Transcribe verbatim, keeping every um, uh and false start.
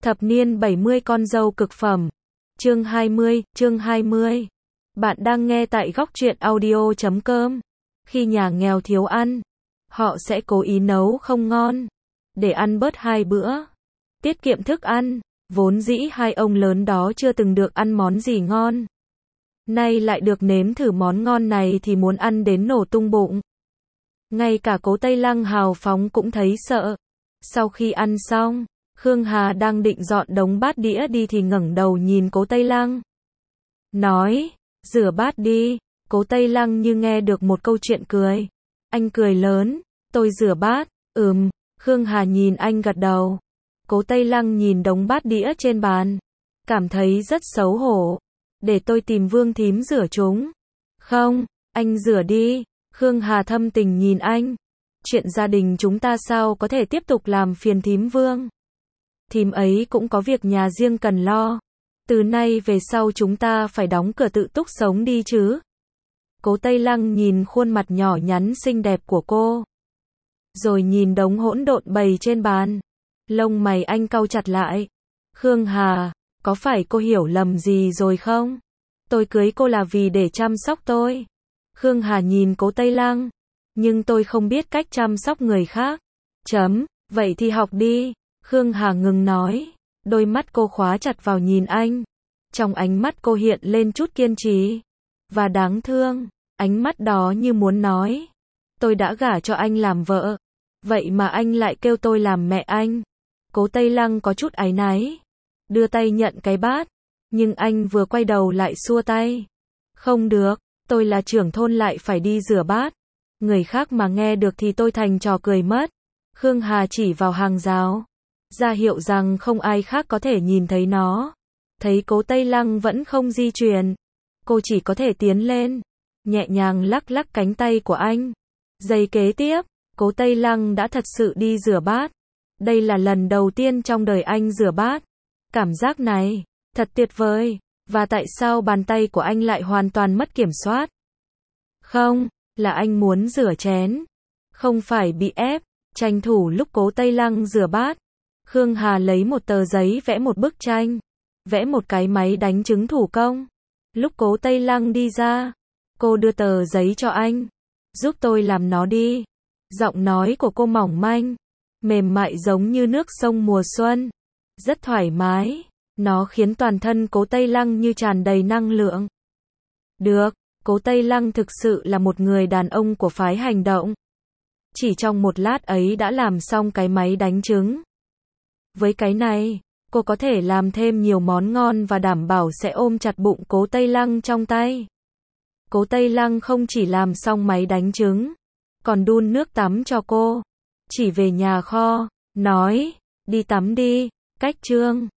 Thập niên bảy mươi con dâu cực phẩm. Chương hai mươi, chương hai mươi. Bạn đang nghe tại góc truyện audio chấm com. Khi nhà nghèo thiếu ăn, họ sẽ cố ý nấu không ngon, để ăn bớt hai bữa. Tiết kiệm thức ăn, vốn dĩ hai ông lớn đó chưa từng được ăn món gì ngon. Nay lại được nếm thử món ngon này thì muốn ăn đến nổ tung bụng. Ngay cả Cố Tây Lăng hào phóng cũng thấy sợ. Sau khi ăn xong, Khương Hà đang định dọn đống bát đĩa đi thì ngẩng đầu nhìn Cố Tây Lăng. Nói, rửa bát đi. Cố Tây Lăng như nghe được một câu chuyện cười. Anh cười lớn, tôi rửa bát, ừm. Khương Hà nhìn anh gật đầu. Cố Tây Lăng nhìn đống bát đĩa trên bàn, cảm thấy rất xấu hổ. Để tôi tìm Vương thím rửa chúng. Không, anh rửa đi. Khương Hà thâm tình nhìn anh. Chuyện gia đình chúng ta sao có thể tiếp tục làm phiền thím Vương. Thím ấy cũng có việc nhà riêng cần lo. Từ nay về sau chúng ta phải đóng cửa tự túc sống đi chứ. Cố Tây Lăng nhìn khuôn mặt nhỏ nhắn xinh đẹp của cô, rồi nhìn đống hỗn độn bày trên bàn. Lông mày anh cau chặt lại. Khương Hà, có phải cô hiểu lầm gì rồi không? Tôi cưới cô là vì để chăm sóc tôi. Khương Hà nhìn Cố Tây Lăng. Nhưng tôi không biết cách chăm sóc người khác. Chấm, vậy thì học đi. Khương Hà ngừng nói. Đôi mắt cô khóa chặt vào nhìn anh. Trong ánh mắt cô hiện lên chút kiên trì và đáng thương. Ánh mắt đó như muốn nói, tôi đã gả cho anh làm vợ, vậy mà anh lại kêu tôi làm mẹ anh. Cố Tây Lăng có chút áy náy, đưa tay nhận cái bát, nhưng anh vừa quay đầu lại xua tay. Không được, tôi là trưởng thôn lại phải đi rửa bát. Người khác mà nghe được thì tôi thành trò cười mất. Khương Hà chỉ vào hàng rào, ra hiệu rằng không ai khác có thể nhìn thấy nó. Thấy Cố Tây Lăng vẫn không di chuyển, cô chỉ có thể tiến lên, nhẹ nhàng lắc lắc cánh tay của anh. Giây kế tiếp, Cố Tây Lăng đã thật sự đi rửa bát. Đây là lần đầu tiên trong đời anh rửa bát. Cảm giác này, thật tuyệt vời. Và tại sao bàn tay của anh lại hoàn toàn mất kiểm soát? Không, là anh muốn rửa chén. Không phải bị ép. Tranh thủ lúc Cố Tây Lăng rửa bát, Khương Hà lấy một tờ giấy vẽ một bức tranh, vẽ một cái máy đánh trứng thủ công. Lúc Cố Tây Lăng đi ra, cô đưa tờ giấy cho anh. Giúp tôi làm nó đi. Giọng nói của cô mỏng manh, mềm mại giống như nước sông mùa xuân. Rất thoải mái. Nó khiến toàn thân Cố Tây Lăng như tràn đầy năng lượng. Được, Cố Tây Lăng thực sự là một người đàn ông của phái hành động. Chỉ trong một lát ấy đã làm xong cái máy đánh trứng. Với cái này, cô có thể làm thêm nhiều món ngon và đảm bảo sẽ ôm chặt bụng Cố Tây Lăng trong tay. Cố Tây Lăng không chỉ làm xong máy đánh trứng, còn đun nước tắm cho cô. Chỉ về nhà kho, nói, đi tắm đi. Cách chương